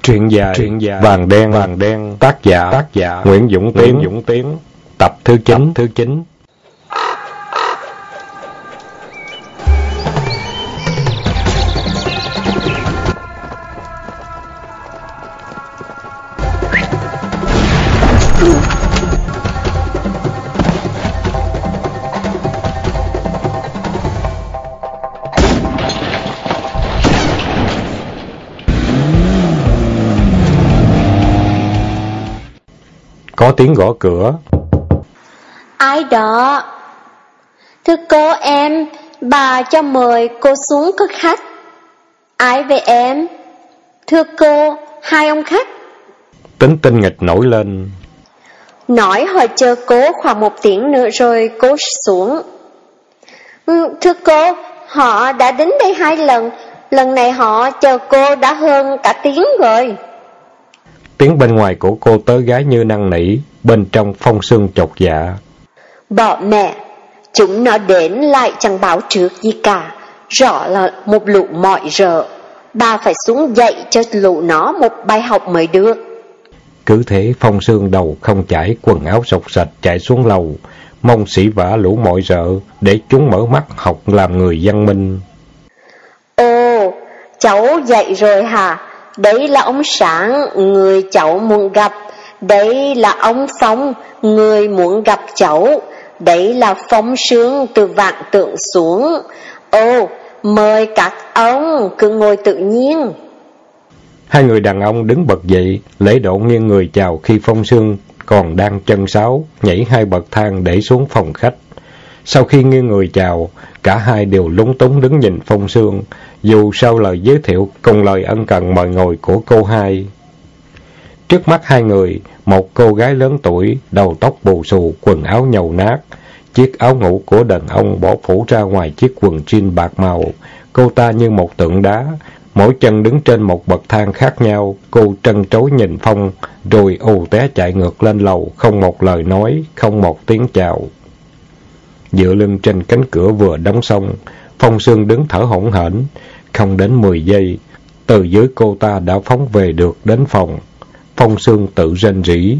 Truyện dài Vàng đen tác giả Nguyễn Dũng Tiến tập thứ 9. Có tiếng gõ cửa. Ai đó? Thưa cô, em, bà cho mời cô xuống có khách. Ai vậy em? Thưa cô, hai ông khách. Tính tinh nghịch nổi lên. Nói họ chờ cô khoảng 1 tiếng nữa rồi cô xuống. Thưa cô, họ đã đến đây 2 lần. Lần này họ chờ cô đã hơn cả tiếng rồi. Tiếng bên ngoài của cô tớ gái như năn nỉ, bên trong Phong Sương chột dạ. Bỏ mẹ, chúng nó đến lại chẳng báo trước gì cả, rõ là một lũ mọi rợ. Bà phải xuống dạy cho lũ nó một bài học mới được. Cứ thế Phong Sương đầu không chải, quần áo sộc sạch chạy xuống lầu, mong xỉ vả lũ mọi rợ để chúng mở mắt học làm người văn minh. Ồ, cháu dậy rồi hả? Đấy là ông Sáng, người cháu muốn gặp. Đấy là ông Phong, người muốn gặp cháu. Đấy là Phong Sương từ vạn tượng xuống. Ồ, mời các ông cứ ngồi tự nhiên. Hai người đàn ông đứng bật dậy, lễ độ nghiêng người chào khi Phong Sương còn đang chân sáo, nhảy 2 bậc thang để xuống phòng khách. Sau khi nghiêng người chào, cả hai đều lúng túng đứng nhìn Phong Sương, dù sau lời giới thiệu cùng lời ân cần mời ngồi của cô hai. Trước mắt hai người, một cô gái lớn tuổi, đầu tóc bù xù, quần áo nhầu nát, chiếc áo ngủ của đàn ông bỏ phủ ra ngoài chiếc quần jean bạc màu. Cô ta như một tượng đá, mỗi chân đứng trên một bậc thang khác nhau. Cô trân trối nhìn Phong, rồi ù té chạy ngược lên lầu, không một lời nói, không một tiếng chào. Dựa lưng trên cánh cửa vừa đóng xong, Phong Sương đứng thở hổn hển. Không đến 10 giây, từ dưới cô ta đã phóng về được đến phòng. Phong Sương tự rên rỉ.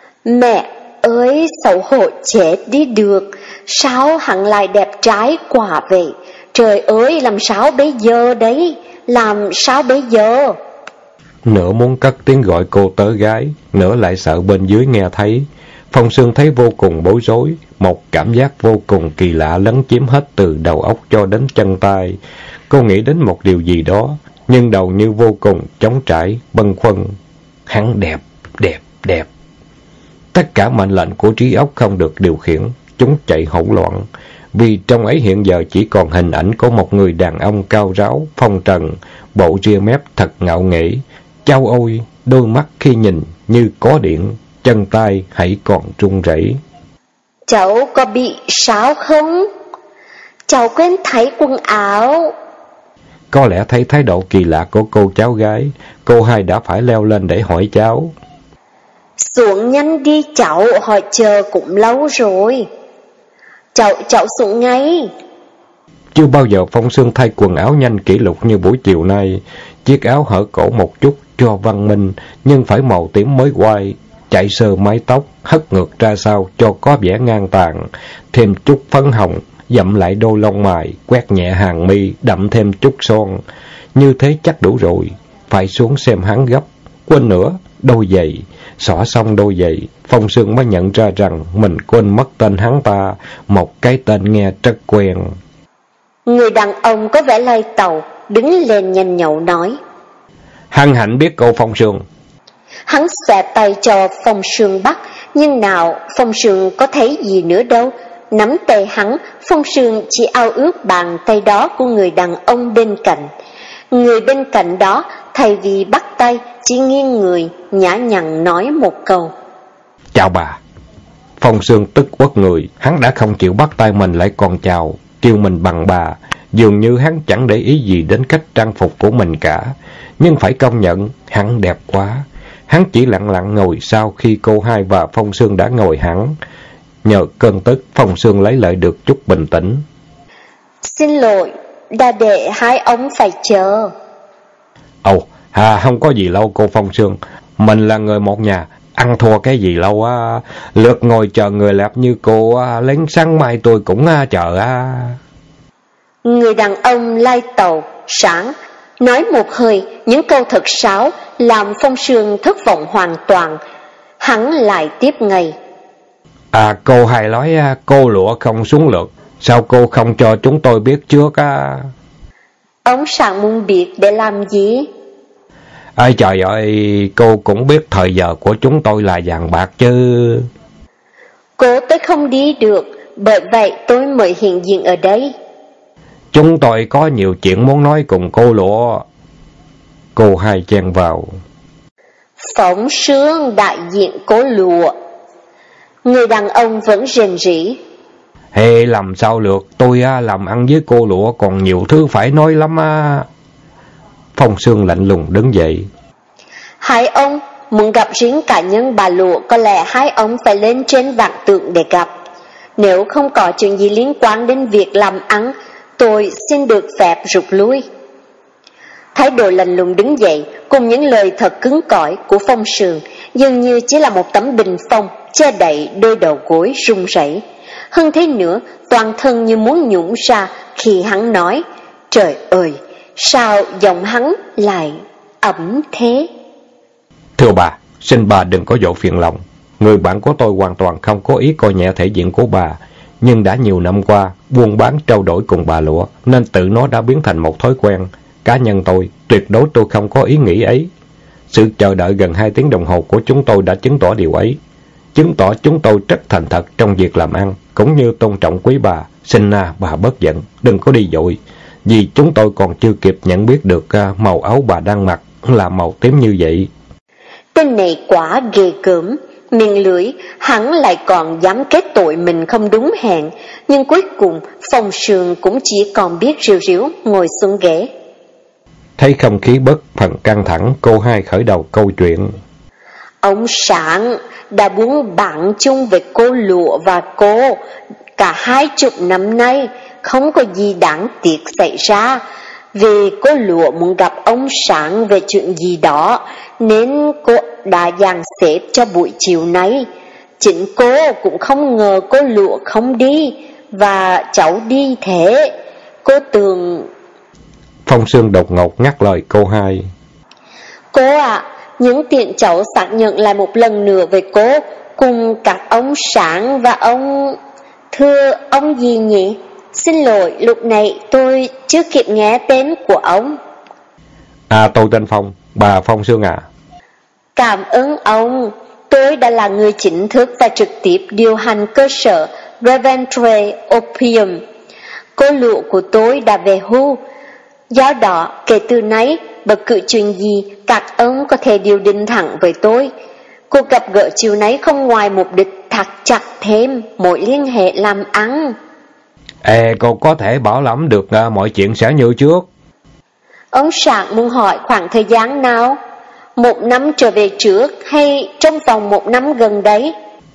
Mẹ ơi, xấu hổ chết đi được. Sao hắn lại đẹp trai quả vậy? Trời ơi, làm sao bây giờ đấy? Làm sao bây giờ? Nửa muốn cất tiếng gọi cô tớ gái, nửa lại sợ bên dưới nghe thấy. Phong Sương thấy vô cùng bối rối, một cảm giác vô cùng kỳ lạ lấn chiếm hết từ đầu óc cho đến chân tay. Cô nghĩ đến một điều gì đó, nhưng đầu như vô cùng trống trải, bâng khuâng. Hắn đẹp, đẹp, đẹp. Tất cả mệnh lệnh của trí óc không được điều khiển, chúng chạy hỗn loạn. Vì trong ấy hiện giờ chỉ còn hình ảnh của một người đàn ông cao ráo, phong trần, bộ ria mép thật ngạo nghễ. Chao ôi, đôi mắt khi nhìn như có điện, chân tay hãy còn run rẩy. Cháu có bị sao không? Cháu quên thấy quần áo. Có lẽ thấy thái độ kỳ lạ của cô cháu gái, cô hai đã phải leo lên để hỏi cháu. Xuống nhanh đi cháu, họ chờ cũng lâu rồi. Cháu xuống ngay. Chưa bao giờ Phong Sương thay quần áo nhanh kỷ lục như buổi chiều nay. Chiếc áo hở cổ một chút cho văn minh, nhưng phải màu tím mới quai. Chạy sơ mái tóc, hất ngược ra sau cho có vẻ ngang tàn. Thêm chút phấn hồng, dặm lại đôi lông mày, quét nhẹ hàng mi, đậm thêm chút son. Như thế chắc đủ rồi. Phải xuống xem hắn gấp. Quên nữa, đôi giày. Xỏ xong đôi giày, Phong Sương mới nhận ra rằng mình quên mất tên hắn ta, một cái tên nghe rất quen. Người đàn ông có vẻ lay tàu, đứng lên nhanh nhậu nói. Hân hạnh biết cô Phong Sương. Hắn xòe tay cho Phong Sương bắt, nhưng nào Phong Sương có thấy gì nữa đâu. Nắm tay hắn, Phong Sương chỉ ao ước bàn tay đó của người đàn ông bên cạnh. Người bên cạnh đó, thay vì bắt tay, chỉ nghiêng người, nhã nhặn nói một câu. Chào bà. Phong Sương tức quất người, hắn đã không chịu bắt tay mình lại còn chào, kêu mình bằng bà. Dường như hắn chẳng để ý gì đến cách trang phục của mình cả. Nhưng phải công nhận, hắn đẹp quá. Hắn chỉ lặng lặng ngồi sau khi cô hai và Phong Sương đã ngồi hẳn. Nhờ cơn tức, Phong Sương lấy lại được chút bình tĩnh. Xin lỗi, đã để hai ông phải chờ. Ồ, Không có gì lâu cô Phong Sương. Mình là người một nhà, ăn thua cái gì lâu á. Lượt ngồi chờ người lạp như cô đến sáng mai tôi cũng chờ á. Người đàn ông lai tàu, sáng, nói một hơi những câu thật sáo làm Phong Sương thất vọng hoàn toàn. Hắn lại tiếp ngay. Cô hay nói cô lụa không xuống lượt. Sao cô không cho chúng tôi biết trước á? Ông Sáng muốn biết để làm gì? Trời ơi, cô cũng biết thời giờ của chúng tôi là vàng bạc chứ. Cô tôi không đi được, bởi vậy tôi mới hiện diện ở đây. Chúng tôi có nhiều chuyện muốn nói cùng cô lụa. Cô hai chen vào. Phong Sương đại diện cô lụa. Người đàn ông vẫn rền rĩ. Làm sao được, tôi làm ăn với cô lụa còn nhiều thứ phải nói lắm á. Phong Sương lạnh lùng đứng dậy. Hai ông muốn gặp riêng cá nhân bà lụa, có lẽ hai ông phải lên trên vạn tượng để gặp. Nếu không có chuyện gì liên quan đến việc làm ăn, tôi xin được phép rút lui. Thái độ lạnh lùng đứng dậy cùng những lời thật cứng cỏi của Phong Sương dường như chỉ là một tấm bình phong che đậy đôi đầu gối run rẩy. Hơn thế nữa, toàn thân như muốn nhũng ra khi hắn nói. Trời ơi, sao giọng hắn lại ẩm thế? Thưa bà, xin bà đừng có vội phiền lòng. Người bạn của tôi hoàn toàn không có ý coi nhẹ thể diện của bà. Nhưng đã nhiều năm qua, buôn bán trao đổi cùng bà lụa, nên tự nó đã biến thành một thói quen. Cá nhân tôi, tuyệt đối tôi không có ý nghĩ ấy. Sự chờ đợi gần 2 tiếng đồng hồ của chúng tôi đã chứng tỏ điều ấy. Chứng tỏ chúng tôi rất thành thật trong việc làm ăn, cũng như tôn trọng quý bà. Xin bà bớt giận, đừng có đi vội. Vì chúng tôi còn chưa kịp nhận biết được màu áo bà đang mặc là màu tím như vậy. Tên này quá ghê gớm. Miệng lưỡi, hắn lại còn dám kết tội mình không đúng hẹn. Nhưng cuối cùng, Phong Sương cũng chỉ còn biết riu riu ngồi xuống ghế. Thấy không khí bất phần căng thẳng, cô hai khởi đầu câu chuyện. Ông Sáng đã buôn bạn chung với cô lụa và cô cả 20 năm nay, không có gì đáng tiếc xảy ra. Vì cô lụa muốn gặp ông Sáng về chuyện gì đó, nên cô đã dàn xếp cho buổi chiều nay. Chính cô cũng không ngờ cô lụa không đi, và cháu đi thế. Cô tưởng... Phong Sương đột ngột ngắt lời cô hai. Cô ạ, những tiện cháu xác nhận lại một lần nữa về cô, cùng các ông Sáng và ông... Thưa ông gì nhỉ? Xin lỗi, lúc này tôi chưa kịp nghe tên của ông. Tôi tên Phong, bà Phong Sương à? Cảm ơn ông. Tôi đã là người chính thức và trực tiếp điều hành cơ sở Reventry Opium. Cô lụa của tôi đã về hưu. Do đó, kể từ nay, bất cứ chuyện gì, các ông có thể điều định thẳng với tôi. Cuộc gặp gỡ chiều nay không ngoài mục đích thắt chặt thêm mối liên hệ làm ăn. Cô có thể bảo lãnh được mọi chuyện sẽ như trước. Ông Sáng muốn hỏi khoảng thời gian nào? 1 năm trở về trước hay trong vòng 1 năm gần đấy?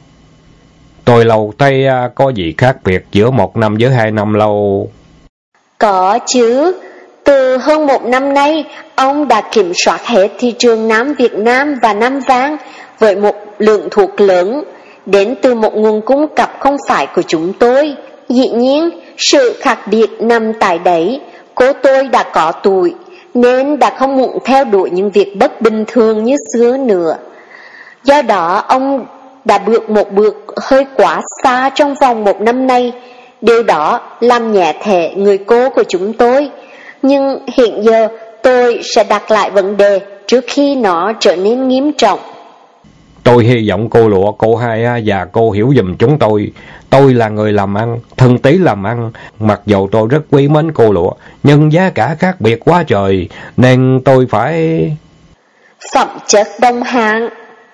Tôi lâu tay có gì khác biệt giữa 1 năm với 2 năm lâu? Có chứ. Từ hơn 1 năm nay, ông đã kiểm soát hết thị trường Nam Việt Nam và Nam Vang với một lượng thuốc lớn, đến từ một nguồn cung cấp không phải của chúng tôi. Dĩ nhiên, sự khác biệt nằm tại đấy. Cô tôi đã có tuổi, nên đã không muốn theo đuổi những việc bất bình thường như xưa nữa. Do đó, ông đã bước một bước hơi quá xa trong vòng 1 năm nay. Điều đó làm nhẹ thể người cô của chúng tôi. Nhưng hiện giờ tôi sẽ đặt lại vấn đề trước khi nó trở nên nghiêm trọng. Tôi hy vọng cô lụa, cô hai và cô hiểu giùm chúng tôi. Tôi là người làm ăn, thân tí làm ăn. Mặc dù tôi rất quý mến cô lụa, nhưng giá cả khác biệt quá trời, nên tôi phải... Phẩm chất đồng hạng.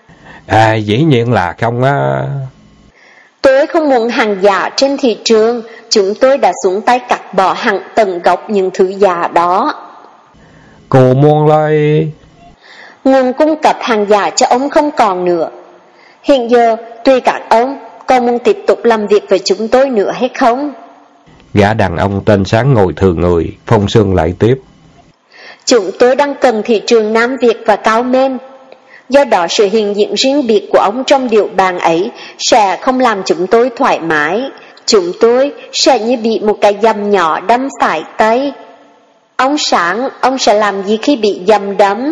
Dĩ nhiên là không á. Tôi không muốn hàng giả trên thị trường. Chúng tôi đã xuống tay cắt bỏ hẳn tận gốc những thứ giả đó. Cô muốn lấy... Nguồn cung cấp hàng giả cho ông không còn nữa. Hiện giờ tùy các ông còn muốn tiếp tục làm việc với chúng tôi nữa hay không? Gã đàn ông tên Sáng ngồi thừa người. Phong Sương lại tiếp. Chúng tôi đang cần thị trường Nam Việt và Cao Men. Do đó sự hiện diện riêng biệt của ông trong điệu bàn ấy sẽ không làm chúng tôi thoải mái. Chúng tôi sẽ như bị một cái dầm nhỏ đâm phải tay. Ông Sáng, ông sẽ làm gì khi bị dầm đâm?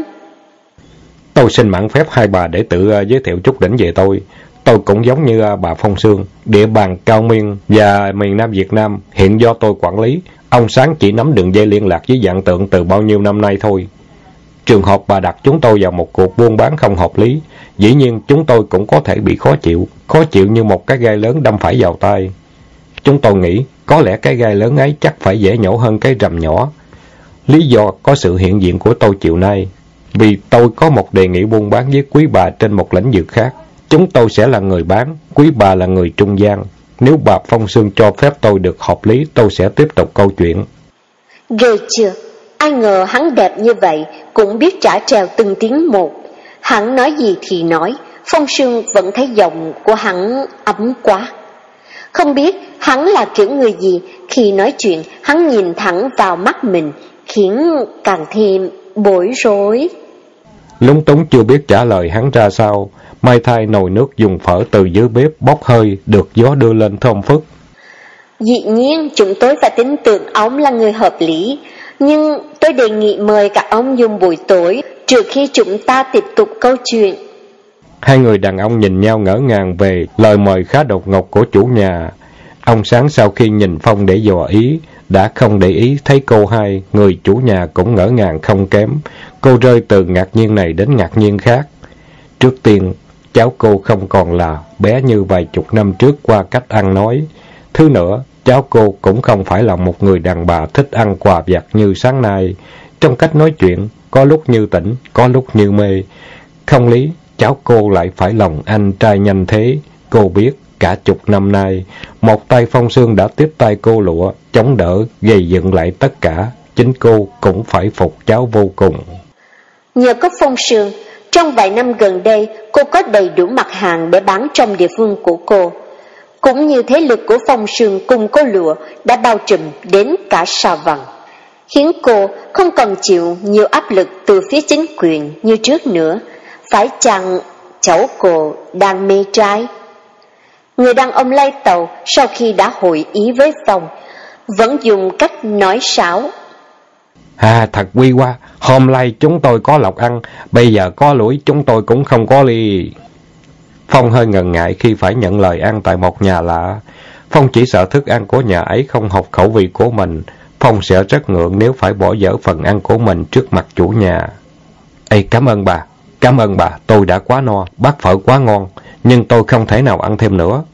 Tôi xin mạn phép hai bà để tự giới thiệu chút đỉnh về tôi. Tôi cũng giống như bà Phong Sương, địa bàn Cao Miên và miền Nam Việt Nam hiện do tôi quản lý. Ông Sáng chỉ nắm đường dây liên lạc với Vạn Tượng từ bao nhiêu năm nay thôi. Trường hợp bà đặt chúng tôi vào một cuộc buôn bán không hợp lý, dĩ nhiên chúng tôi cũng có thể bị khó chịu như một cái gai lớn đâm phải vào tay. Chúng tôi nghĩ có lẽ cái gai lớn ấy chắc phải dễ nhổ hơn cái rầm nhỏ. Lý do có sự hiện diện của tôi chiều nay, vì tôi có một đề nghị buôn bán với quý bà trên một lĩnh vực khác. Chúng tôi sẽ là người bán, quý bà là người trung gian. Nếu bà Phong Sương cho phép tôi được hợp lý, tôi sẽ tiếp tục câu chuyện. Ghê chưa? Ai ngờ hắn đẹp như vậy, cũng biết trả trèo từng tiếng một. Hắn nói gì thì nói, Phong Sương vẫn thấy giọng của hắn ấm quá. Không biết hắn là kiểu người gì, khi nói chuyện hắn nhìn thẳng vào mắt mình, khiến càng thêm bối rối. Lúng túng chưa biết trả lời hắn ra sao, Mai thay nồi nước dùng phở từ dưới bếp bốc hơi, được gió đưa lên thơm phức. Dĩ nhiên chúng tôi phải tin tưởng ông là người hợp lý, nhưng tôi đề nghị mời các ông dùng buổi tối trước khi chúng ta tiếp tục câu chuyện. Hai người đàn ông nhìn nhau ngỡ ngàng về lời mời khá đột ngột của chủ nhà. Ông Sáng sau khi nhìn Phong để dò ý, đã không để ý thấy cô hai, người chủ nhà cũng ngỡ ngàng không kém. Cô rơi từ ngạc nhiên này đến ngạc nhiên khác. Trước tiên, cháu cô không còn là bé như vài chục năm trước qua cách ăn nói. Thứ nữa, cháu cô cũng không phải là một người đàn bà thích ăn quà vặt như sáng nay. Trong cách nói chuyện, có lúc như tỉnh, có lúc như mê. Không lý, cháu cô lại phải lòng anh trai nhanh thế. Cô biết, cả chục năm nay, một tay Phong Sương đã tiếp tay cô lụa, chống đỡ, gây dựng lại tất cả. Chính cô cũng phải phục cháu vô cùng. Nhờ có Phong Sương, trong vài năm gần đây, cô có đầy đủ mặt hàng để bán trong địa phương của cô. Cũng như thế lực của Phong Sương cùng cô lụa đã bao trùm đến cả Sa Văn, khiến cô không còn chịu nhiều áp lực từ phía chính quyền như trước nữa. Phải chăng cháu cô đang mê trai? Người đàn ông lái tàu sau khi đã hội ý với Phong vẫn dùng cách nói sáo. Thật quy quá, hôm nay chúng tôi có lộc ăn, bây giờ có lũi chúng tôi cũng không có ly. Phong hơi ngần ngại khi phải nhận lời ăn tại một nhà lạ. Phong chỉ sợ thức ăn của nhà ấy không hợp khẩu vị của mình. Phong sẽ rất ngượng nếu phải bỏ dở phần ăn của mình trước mặt chủ nhà. Cảm ơn bà, tôi đã quá no, bát phở quá ngon, nhưng tôi không thể nào ăn thêm nữa.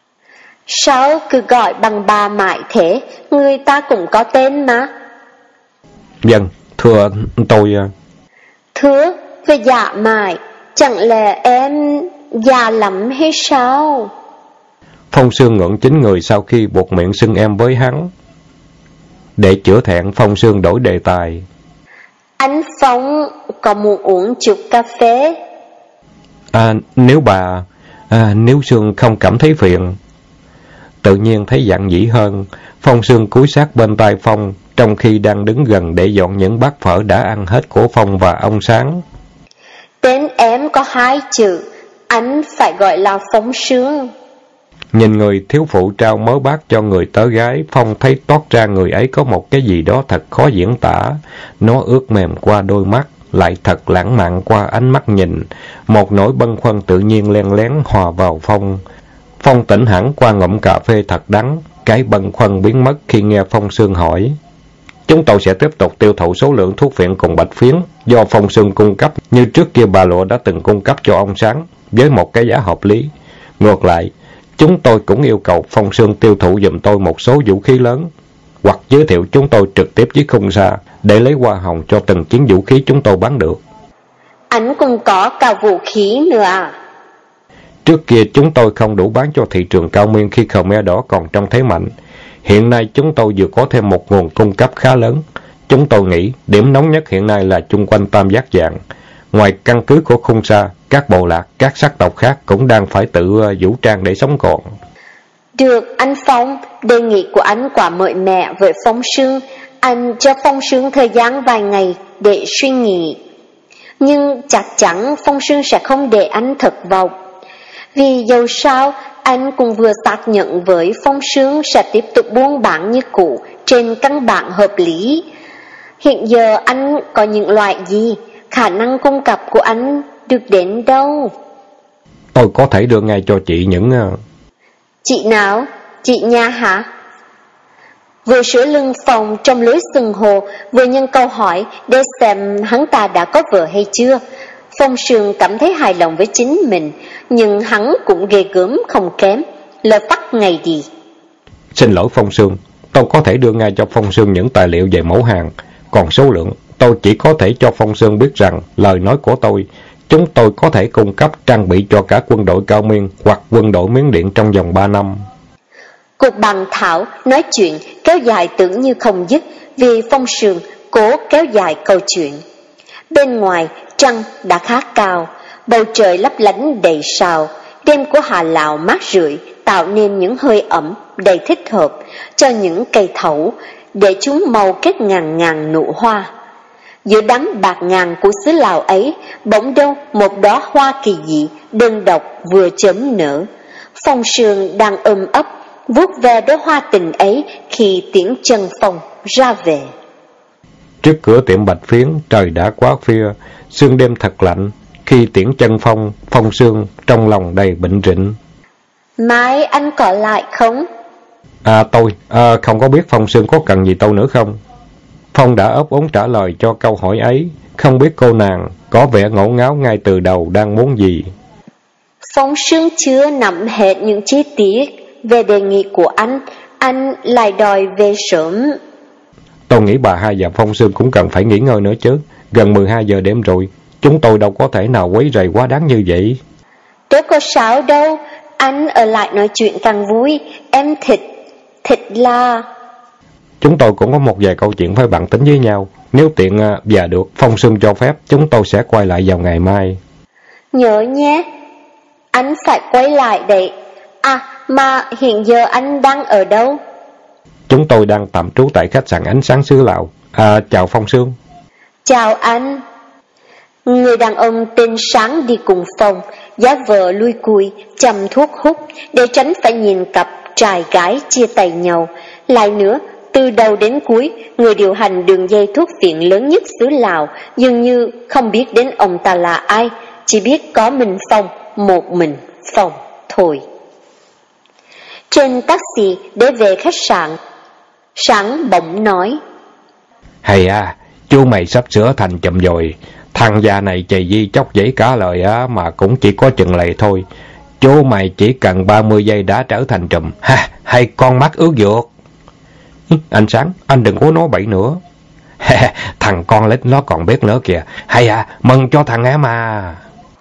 Sao cứ gọi bằng bà mãi thế, người ta cũng có tên mà. Vâng, thưa tôi... Thưa, về dạ mãi, chẳng lẽ em già lắm hay sao? Phong Sương ngượng chính người sau khi buộc miệng xưng em với hắn. Để chữa thẹn, Phong Sương đổi đề tài. Anh Phong có muốn uống chút cà phê? Nếu Sương không cảm thấy phiền. Tự nhiên thấy dặn dĩ hơn, Phong Sương cúi sát bên tai Phong, trong khi đang đứng gần để dọn những bát phở đã ăn hết của Phong và ông Sáng. Tên em có 2 chữ, anh phải gọi là Phong Sương. Nhìn người thiếu phụ trao mớ bát cho người tớ gái, Phong thấy toát ra người ấy có một cái gì đó thật khó diễn tả. Nó ướt mềm qua đôi mắt, lại thật lãng mạn qua ánh mắt nhìn. Một nỗi bâng khuâng tự nhiên len lén hòa vào Phong. Phong tỉnh hẳn qua ngụm cà phê thật đắng, cái bâng khuâng biến mất khi nghe Phong Sương hỏi. Chúng tôi sẽ tiếp tục tiêu thụ số lượng thuốc phiện cùng bạch phiến do Phong Sương cung cấp như trước kia bà Lụa đã từng cung cấp cho ông Sáng với một cái giá hợp lý. Ngược lại, chúng tôi cũng yêu cầu Phong Sương tiêu thụ giùm tôi một số vũ khí lớn, hoặc giới thiệu chúng tôi trực tiếp với khung xa để lấy hoa hồng cho từng chiến vũ khí chúng tôi bán được. Anh cũng có cả vũ khí nữa à? Trước kia chúng tôi không đủ bán cho thị trường Cao Miên khi Khmer Đỏ còn trong thế mạnh. Hiện nay chúng tôi vừa có thêm một nguồn cung cấp khá lớn. Chúng tôi nghĩ điểm nóng nhất hiện nay là chung quanh Tam Giác Vàng. Ngoài căn cứ của khung xa, các bộ lạc, các sắc tộc khác cũng đang phải tự vũ trang để sống còn. Được anh Phong, đề nghị của anh quả mới mẻ với Phong Sương. anh cho Phong Sương thời gian vài ngày để suy nghĩ. Nhưng chắc chắn Phong Sương sẽ không để anh thất vọng. Vì dầu sao, anh cũng vừa xác nhận với Phong Sương sẽ tiếp tục buôn bán như cũ trên căn bản hợp lý. Hiện giờ anh có những loại gì, khả năng cung cấp của anh được đến đâu? Tôi có thể đưa ngay cho chị những... Chị nào? Chị nhà hả? Vừa sửa lưng Phong trong lối xưng hồ, vừa nhân câu hỏi để xem hắn ta đã có vợ hay chưa. Phong Sương cảm thấy hài lòng với chính mình, nhưng hắn cũng ghê gớm không kém. Lỡ tắt ngày đi. Xin lỗi Phong Sương, tôi có thể đưa ngay cho Phong Sương những tài liệu về mẫu hàng. Còn số lượng, tôi chỉ có thể cho Phong Sương biết rằng lời nói của chúng tôi có thể cung cấp trang bị cho cả quân đội Cao Miên hoặc quân đội Miến Điện trong vòng 3 năm. Cuộc bàn thảo, nói chuyện kéo dài tưởng như không dứt vì Phong Sương cố kéo dài câu chuyện. Bên ngoài, trăng đã khá cao, bầu trời lấp lánh đầy sao. Đêm của Hà Lào mát rượi tạo nên những hơi ẩm đầy thích hợp cho những cây thẩu để chúng màu kết ngàn ngàn nụ hoa. Giữa đám bạc ngàn của xứ Lào ấy, bỗng đâu một đóa hoa kỳ dị, đơn độc vừa chớm nở. Phong Sương đang ôm ấp, vuốt ve đóa hoa tình ấy khi tiễn chân Phong ra về. Trước cửa tiệm Bạch Phiến, trời đã quá khuya, sương đêm thật lạnh. Khi tiễn chân Phong Sương trong lòng đầy bệnh rịnh. Mai anh có lại không? Tôi không có biết Phong Sương có cần gì tôi nữa không? Phong đã ấp úng trả lời cho câu hỏi ấy, không biết cô nàng có vẻ ngổ ngáo ngay từ đầu đang muốn gì. Phong Sương chưa nắm hết những chi tiết về đề nghị của anh lại đòi về sớm. Tôi nghĩ bà hai và Phong Sương cũng cần phải nghỉ ngơi nữa chứ. Gần 12 giờ đêm rồi, chúng tôi đâu có thể nào quấy rầy quá đáng như vậy. Tôi có sao đâu, anh ở lại nói chuyện càng vui, em thịt là... Chúng tôi cũng có một vài câu chuyện phải bàn tính với nhau. Nếu tiện và được Phong Sương cho phép, chúng tôi sẽ quay lại vào ngày mai. Nhớ nhé, anh phải quay lại đấy. Mà hiện giờ anh đang ở đâu? Chúng tôi đang tạm trú tại khách sạn Ánh Sáng xứ Lào. Chào Phong Sương. Chào anh. Người đàn ông tên Sáng đi cùng Phong, giá vợ lui cùi, châm thuốc hút để tránh phải nhìn cặp trai gái chia tay nhau. Lại nữa, từ đầu đến cuối, người điều hành đường dây thuốc viện lớn nhất xứ Lào dường như không biết đến ông ta là ai, chỉ biết có mình Phong, một mình Phong thôi. Trên taxi để về khách sạn, Sáng bỗng nói: Hay chú mày sắp sửa thành chùm rồi. Thằng già này chày di chóc giấy cả lời mà cũng chỉ có chừng lầy thôi. Chú mày chỉ cần 30 giây đã trở thành trùm. Hay con mắt ướt dược. Anh Sáng, anh đừng có nói bậy nữa. Thằng con lít nó còn biết nữa kìa. Hay mừng cho thằng em à.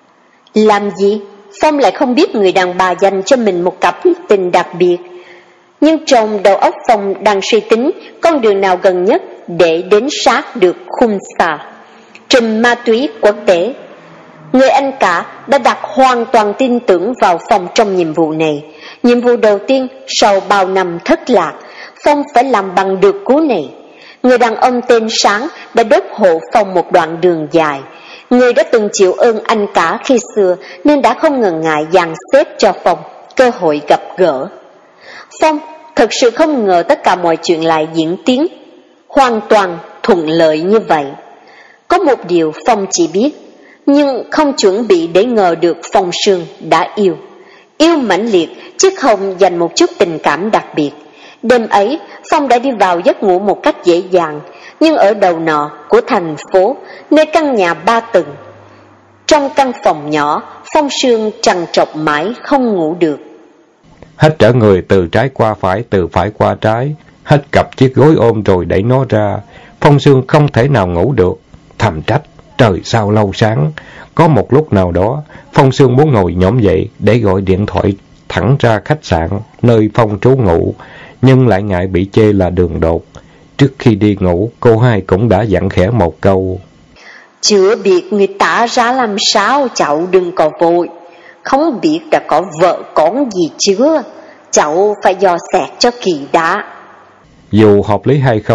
Làm gì? Phong lại không biết người đàn bà dành cho mình một cặp tình đặc biệt. Nhưng trong đầu óc Phong đang suy tính con đường nào gần nhất để đến sát được Khun Sa, trùm ma túy quốc tế. Người anh cả đã đặt hoàn toàn tin tưởng vào Phong trong nhiệm vụ này. Nhiệm vụ đầu tiên sau bao năm thất lạc, Phong phải làm bằng được cú này. Người đàn ông tên Sáng đã đốc hộ Phong một đoạn đường dài. Người đã từng chịu ơn anh cả khi xưa nên đã không ngần ngại dàn xếp cho Phong cơ hội gặp gỡ. Phong thật sự không ngờ tất cả mọi chuyện lại diễn tiến hoàn toàn thuận lợi như vậy. Có một điều Phong chỉ biết, nhưng không chuẩn bị để ngờ được Phong Sương đã yêu mãnh liệt chứ không dành một chút tình cảm đặc biệt. Đêm ấy Phong đã đi vào giấc ngủ một cách dễ dàng, nhưng ở đầu nọ của thành phố, nơi căn nhà 3 tầng, trong căn phòng nhỏ, Phong Sương trằn trọc mãi không ngủ được. Hết trở người từ trái qua phải, từ phải qua trái, hết cặp chiếc gối ôm rồi đẩy nó ra. Phong Sương không thể nào ngủ được, thầm trách trời sao lâu sáng. Có một lúc nào đó, Phong Sương muốn ngồi nhổm dậy để gọi điện thoại thẳng ra khách sạn nơi Phong trú ngụ, nhưng lại ngại bị chê là đường đột. Trước khi đi ngủ, cô hai cũng đã dặn khẽ một câu: Chưa biết người ta ra làm sao, cháu đừng có vội. Không biết đã có vợ con gì chưa, cháu phải dò xét cho kỹ đã. Dù hợp lý hay không,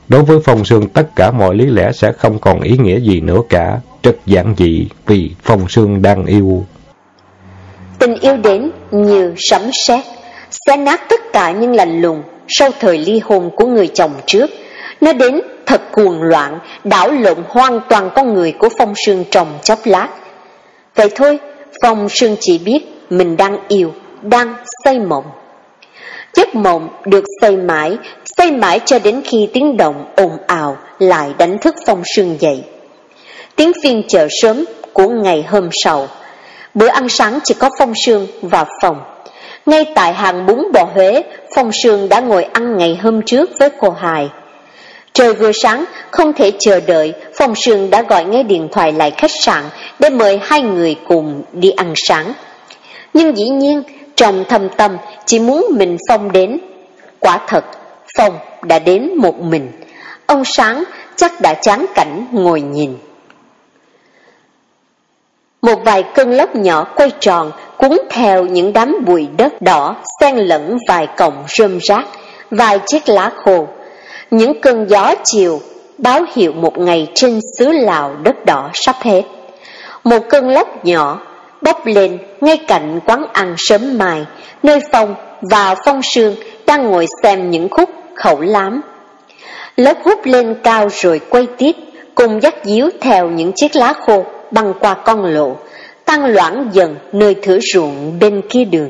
Đối với Phong Sương, tất cả mọi lý lẽ sẽ không còn ý nghĩa gì nữa cả, rất giản dị vì Phong Sương đang yêu. Tình yêu đến như sấm sét, xé nát tất cả những lạnh lùng sau thời ly hôn của người chồng trước. Nó đến thật cuồng loạn, đảo lộn hoàn toàn con người của Phong Sương trong chốc lát. Vậy thôi, Phong Sương chỉ biết mình đang yêu, đang xây mộng. Giấc mộng được xây mãi cho đến khi tiếng động ồn ào lại đánh thức Phong Sương dậy. Tiếng phiên chợ sớm của ngày hôm sau. Bữa ăn sáng chỉ có Phong Sương và Phong. Ngay tại hàng bún bò Huế, Phong Sương đã ngồi ăn ngày hôm trước với cô Hài. Trời vừa sáng, không thể chờ đợi, Phong Sương đã gọi ngay điện thoại lại khách sạn để mời hai người cùng đi ăn sáng. Nhưng dĩ nhiên, trong thâm tâm chỉ muốn mình Phong đến. Quả thật, Phong đã đến một mình. Ông Sáng chắc đã chán cảnh ngồi nhìn. Một vài cơn lốc nhỏ quay tròn, cuốn theo những đám bụi đất đỏ, xen lẫn vài cọng rơm rác, vài chiếc lá khô. Những cơn gió chiều báo hiệu một ngày trên xứ Lào đất đỏ sắp hết. Một cơn lốc nhỏ bốc lên ngay cạnh quán ăn Sớm Mai, nơi Phong và Phong Sương đang ngồi xem những khúc khẩu lám. Lốc hút lên cao rồi quay tít, cùng dắt díu theo những chiếc lá khô băng qua con lộ, tan loãng dần nơi thửa ruộng bên kia đường.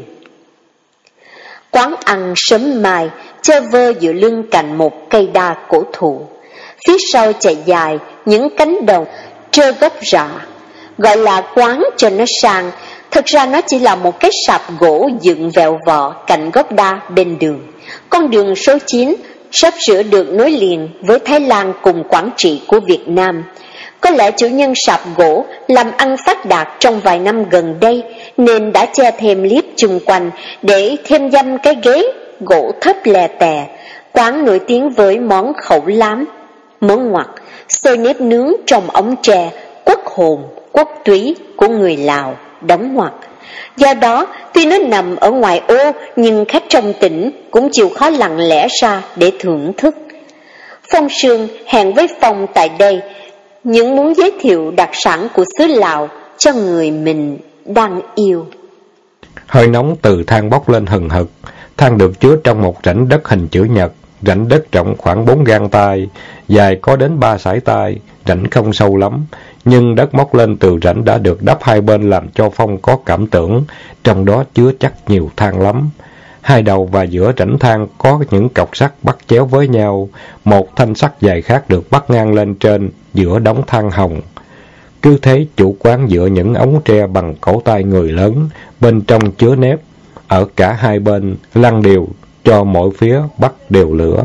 Quán ăn Sớm Mai chơ vơ giữa lưng cạnh một cây đa cổ thụ. Phía sau chạy dài những cánh đồng trơ gốc rạ. Gọi là quán cho nó sang, thực ra nó chỉ là một cái sạp gỗ dựng vẹo vọ cạnh gốc đa bên đường. Con đường số 9 sắp sửa được nối liền với Thái Lan cùng Quảng Trị của Việt Nam. Có lẽ chủ nhân sạp gỗ làm ăn phát đạt trong vài năm gần đây nên đã che thêm liếp chung quanh để thêm dăm cái ghế gỗ thấp lè tè. Quán nổi tiếng với món khẩu lám, món ngoặc, xôi nếp nướng trong ống tre, quất hồn, quất túy của người Lào, đóng ngoặc. Do đó, tuy nó nằm ở ngoài ô nhưng khách trong tỉnh cũng chịu khó lặng lẽ ra để thưởng thức. Phong Sương hẹn với Phong tại đây, những muốn giới thiệu đặc sản của xứ Lào cho người mình đang yêu. Hơi nóng từ than bốc lên hừng hực. Than được chứa trong một rãnh đất hình chữ nhật. Rãnh đất rộng khoảng 4 gang tay, dài có đến 3 sải tay. Rãnh không sâu lắm, nhưng đất móc lên từ rãnh đã được đắp hai bên làm cho Phong có cảm tưởng trong đó chứa chắc nhiều than lắm. Hai đầu và giữa rãnh than có những cọc sắt bắt chéo với nhau, một thanh sắt dài khác được bắt ngang lên trên giữa đống than hồng. Cứ thế chủ quán dựa những ống tre bằng cổ tay người lớn, bên trong chứa nếp, ở cả hai bên lăn đều cho mỗi phía bắt đều lửa.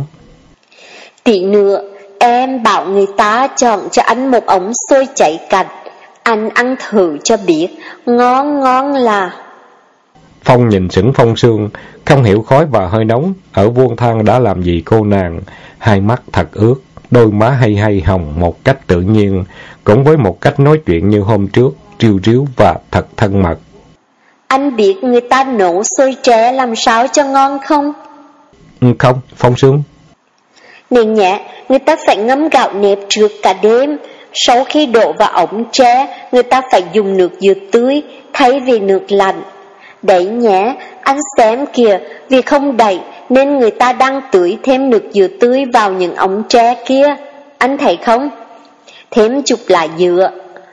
Tí nữa em bảo người ta chọn cho anh một ống xôi cháy cạch, anh ăn thử cho biết, ngon là. Phong nhìn sững Phong Sương, không hiểu khói và hơi nóng ở vuông than đã làm gì cô nàng. Hai mắt thật ướt, đôi má hay hồng một cách tự nhiên, cũng với một cách nói chuyện như hôm trước, riu riu và thật thân mật. Anh biết người ta nấu xôi tre làm sao cho ngon không? Không, Phong Sương. Nè nhẹ, người ta phải ngâm gạo nếp trước cả đêm. Sau khi đổ vào ống tre, người ta phải dùng nước dừa tươi thay vì nước lạnh. Đấy nhé, anh xem kìa, vì không đậy nên người ta đang tưới thêm nước dừa tươi vào những ống tre kia. Anh thấy không? Thêm chút lá dừa.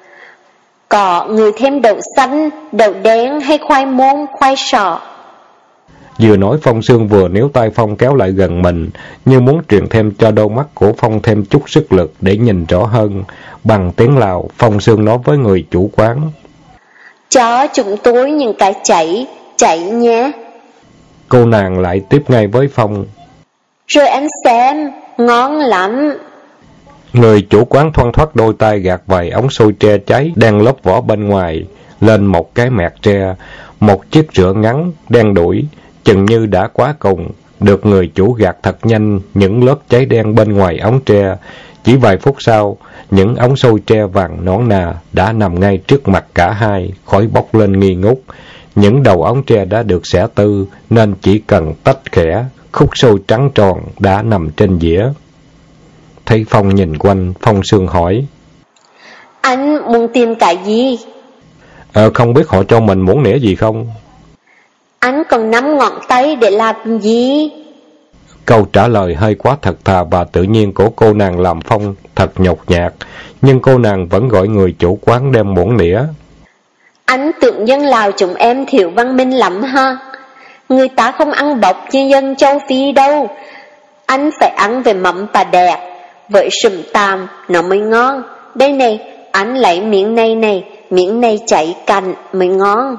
Có người thêm đậu xanh, đậu đen hay khoai môn, khoai sọ. Vừa nói Phong Sương vừa níu tay Phong kéo lại gần mình, như muốn truyền thêm cho đôi mắt của Phong thêm chút sức lực để nhìn rõ hơn. Bằng tiếng Lào, Phong Sương nói với người chủ quán. Cho chúng tôi những cái chảy nhé. Cô nàng lại tiếp ngay với Phong. Rồi anh xem, ngon lắm. Người chủ quán thoăn thoắt đôi tay gạt vài ống xôi tre cháy đang lốp vỏ bên ngoài, lên một cái mẹt tre, một chiếc rửa ngắn, đen đủi, chừng như đã quá cùng, được người chủ gạt thật nhanh những lớp cháy đen bên ngoài ống tre. Chỉ vài phút sau, những ống xôi tre vàng nõn nà đã nằm ngay trước mặt cả hai, khói bốc lên nghi ngút. Những đầu ống tre đã được xẻ tư, nên chỉ cần tách khẽ, khúc xôi trắng tròn đã nằm trên dĩa. thấy Phong nhìn quanh, Phong Sương hỏi. Anh muốn tìm cái gì? Không biết họ cho mình muỗng nĩa gì không? Anh còn 5 ngón tay để làm gì? Câu trả lời hơi quá thật thà và tự nhiên của cô nàng làm Phong thật nhột nhạt, nhưng cô nàng vẫn gọi người chủ quán đem muỗng nĩa. Anh tưởng dân Lào chúng em thiếu văn minh lắm ha. Người ta không ăn bọc như dân châu Phi đâu. Anh phải ăn về mắm và đẹp, với sườn tàm nó mới ngon. Đây này, anh lấy miếng này, miếng này chảy cành mới ngon.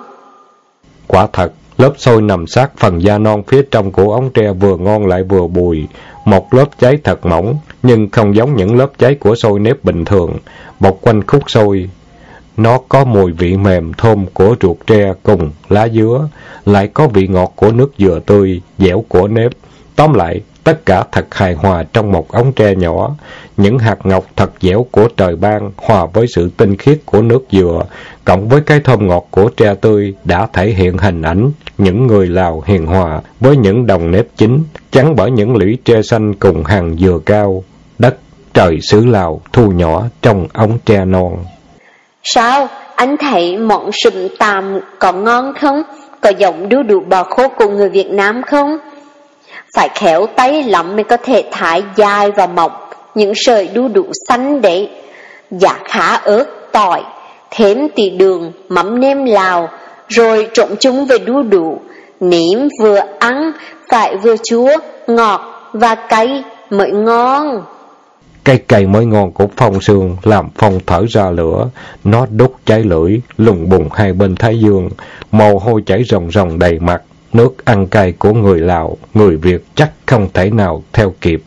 Quả thật, lớp xôi nằm sát phần da non phía trong của ống tre vừa ngon lại vừa bùi. Một lớp cháy thật mỏng, nhưng không giống những lớp cháy của xôi nếp bình thường, bọc quanh khúc xôi. Nó có mùi vị mềm thơm của ruột tre cùng lá dứa, lại có vị ngọt của nước dừa tươi, dẻo của nếp. Tóm lại, tất cả thật hài hòa trong một ống tre nhỏ. Những hạt ngọc thật dẻo của trời ban hòa với sự tinh khiết của nước dừa, cộng với cái thơm ngọt của tre tươi đã thể hiện hình ảnh những người Lào hiền hòa với những đồng nếp chính, trắng bởi những lũy tre xanh cùng hàng dừa cao. Đất trời xứ Lào thu nhỏ trong ống tre non. Sao? Anh thấy món sườn tàm có ngon không? Có giống đu đủ bò khô của người Việt Nam không? Phải khéo tay lắm mới có thể thái dài và mỏng những sợi đu đủ xanh đấy. Giá khá ớt, tỏi, thêm tí đường, mắm nêm Lào, rồi trộn chúng với đu đủ. Nếm vừa ăn, phải vừa chua, ngọt và cay mới ngon. Cái cay mới ngon của Phong Sương làm Phong thở ra lửa, nó đốt cháy lưỡi, lùng bùng hai bên thái dương, mồ hôi chảy ròng ròng đầy mặt. Nước ăn cay của người Lào, người Việt chắc không thể nào theo kịp.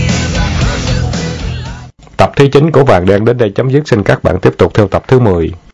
Tập thứ 9 của Vàng Đen đến đây chấm dứt. Xin các bạn tiếp tục theo tập thứ 10.